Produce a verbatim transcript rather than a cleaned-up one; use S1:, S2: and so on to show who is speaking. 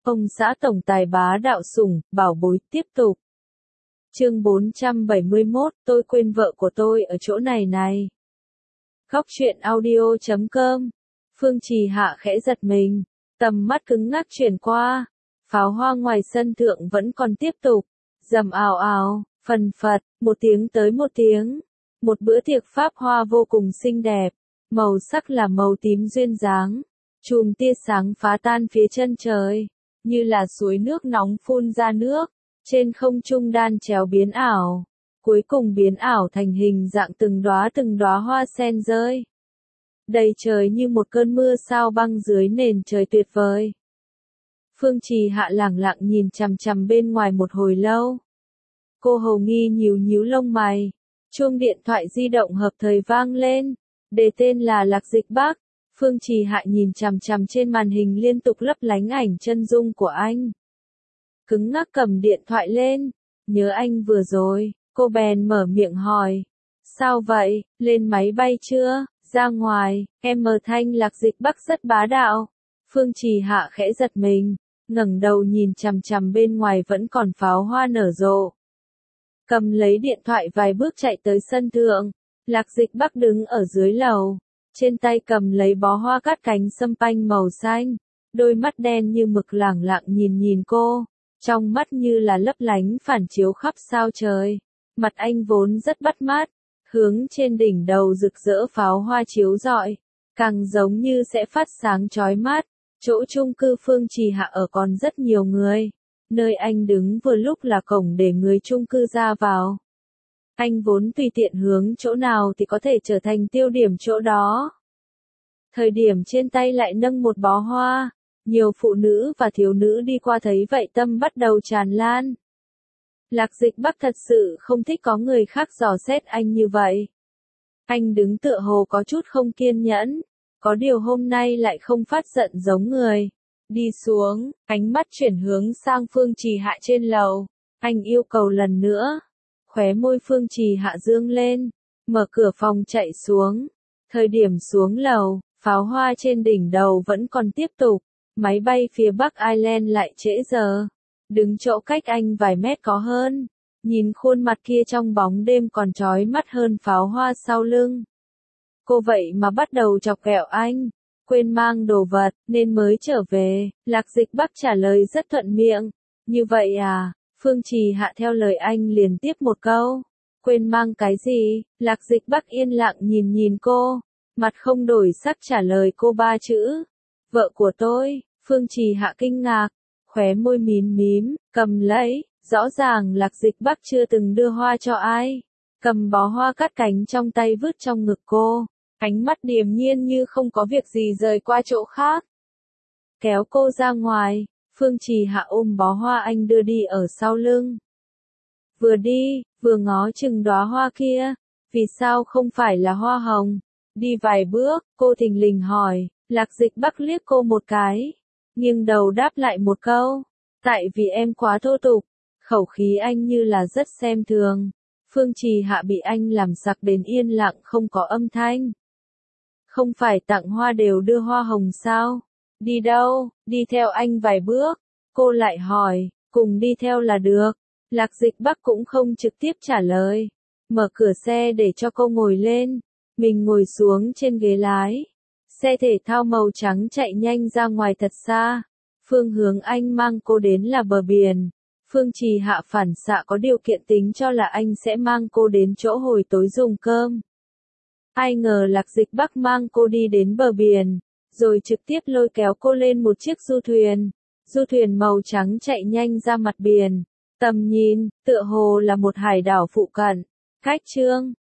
S1: Ông xã tổng tài bá đạo sủng, bảo bối, tiếp tục. Chương bốn trăm bảy mươi mốt, tôi quên vợ của tôi ở chỗ này này. Góc truyện audio chấm com. Phương Trì Hạ khẽ giật mình, tầm mắt cứng ngắc chuyển qua. Pháo hoa ngoài sân thượng vẫn còn tiếp tục. Rầm ào ào, phần phật, một tiếng tới một tiếng. Một bữa tiệc pháp hoa vô cùng xinh đẹp. Màu sắc là màu tím duyên dáng. Chùm tia sáng phá tan phía chân trời. Như là suối nước nóng phun ra nước. Trên không trung đan chéo biến ảo. Cuối cùng biến ảo thành hình dạng từng đóa từng đóa hoa sen rơi. Đầy trời như một cơn mưa sao băng dưới nền trời tuyệt vời. Phương Trì Hạ lẳng lặng nhìn chằm chằm bên ngoài một hồi lâu. Cô hầu nghi nhíu nhíu lông mày. Chuông điện thoại di động hợp thời vang lên. Đề tên là Lạc Dịch Bắc. Phương Trì Hạ nhìn chằm chằm trên màn hình liên tục lấp lánh ảnh chân dung của anh. Cứng ngắc cầm điện thoại lên. Nhớ anh vừa rồi, cô bèn mở miệng hỏi. Sao vậy, lên máy bay chưa? Ra ngoài, em mờ thanh Lạc Dịch Bắc rất bá đạo. Phương Trì Hạ khẽ giật mình, ngẩng đầu nhìn chằm chằm bên ngoài vẫn còn pháo hoa nở rộ. Cầm lấy điện thoại vài bước chạy tới sân thượng. Lạc Dịch Bắc đứng ở dưới lầu. Trên tay cầm lấy bó hoa cát cánh sâm panh màu xanh. Đôi mắt đen như mực lẳng lặng nhìn nhìn cô. Trong mắt như là lấp lánh phản chiếu khắp sao trời. Mặt anh vốn rất bắt mắt. Hướng trên đỉnh đầu rực rỡ pháo hoa chiếu rọi. Càng giống như sẽ phát sáng chói mắt. Chỗ chung cư Phương Trì Hạ ở còn rất nhiều người. Nơi anh đứng vừa lúc là cổng để người chung cư ra vào. Anh vốn tùy tiện hướng chỗ nào thì có thể trở thành tiêu điểm chỗ đó. Thời điểm trên tay lại nâng một bó hoa. Nhiều phụ nữ và thiếu nữ đi qua thấy vậy tâm bắt đầu tràn lan. Lạc Dịch Bắc thật sự không thích có người khác dò xét anh như vậy. Anh đứng tựa hồ có chút không kiên nhẫn. Có điều hôm nay lại không phát giận giống người. Đi xuống, ánh mắt chuyển hướng sang Phương Trì Hạ trên lầu. Anh yêu cầu lần nữa. Khóe môi Phương Trì Hạ dương lên. Mở cửa phòng chạy xuống. Thời điểm xuống lầu, pháo hoa trên đỉnh đầu vẫn còn tiếp tục. Máy bay phía Bắc Ireland lại trễ giờ. Đứng chỗ cách anh vài mét có hơn. Nhìn khuôn mặt kia trong bóng đêm còn chói mắt hơn pháo hoa sau lưng. Cô vậy mà bắt đầu chọc ghẹo anh. Quên mang đồ vật, nên mới trở về. Lạc Dịch Bắc trả lời rất thuận miệng. Như vậy à? Phương Trì Hạ theo lời anh liền tiếp một câu. Quên mang cái gì? Lạc Dịch Bắc yên lặng nhìn nhìn cô. Mặt không đổi sắc trả lời cô ba chữ. Vợ của tôi. Phương Trì Hạ kinh ngạc. Khóe môi mím mím, cầm lấy. Rõ ràng Lạc Dịch Bắc chưa từng đưa hoa cho ai. Cầm bó hoa cát cánh trong tay vứt trong ngực cô. Ánh mắt điềm nhiên như không có việc gì rời qua chỗ khác. Kéo cô ra ngoài. Phương Trì Hạ ôm bó hoa anh đưa đi ở sau lưng. Vừa đi, vừa ngó chừng đóa hoa kia. Vì sao không phải là hoa hồng? Đi vài bước, cô thình lình hỏi. Lạc Dịch Bắc liếc cô một cái. Nhưng đầu đáp lại một câu. Tại vì em quá thô tục. Khẩu khí anh như là rất xem thường. Phương Trì Hạ bị anh làm sặc đến yên lặng không có âm thanh. Không phải tặng hoa đều đưa hoa hồng sao? Đi đâu? Đi theo anh vài bước. Cô lại hỏi, cùng đi theo là được. Lạc Dịch Bắc cũng không trực tiếp trả lời. Mở cửa xe để cho cô ngồi lên. Mình ngồi xuống trên ghế lái. Xe thể thao màu trắng chạy nhanh ra ngoài thật xa. Phương hướng anh mang cô đến là bờ biển. Phương Trì Hạ phản xạ có điều kiện tính cho là anh sẽ mang cô đến chỗ hồi tối dùng cơm. Ai ngờ Lạc Dịch Bắc mang cô đi đến bờ biển, rồi trực tiếp lôi kéo cô lên một chiếc du thuyền. Du thuyền màu trắng chạy nhanh ra mặt biển. Tầm nhìn, tựa hồ là một hải đảo phụ cận. Cách chương,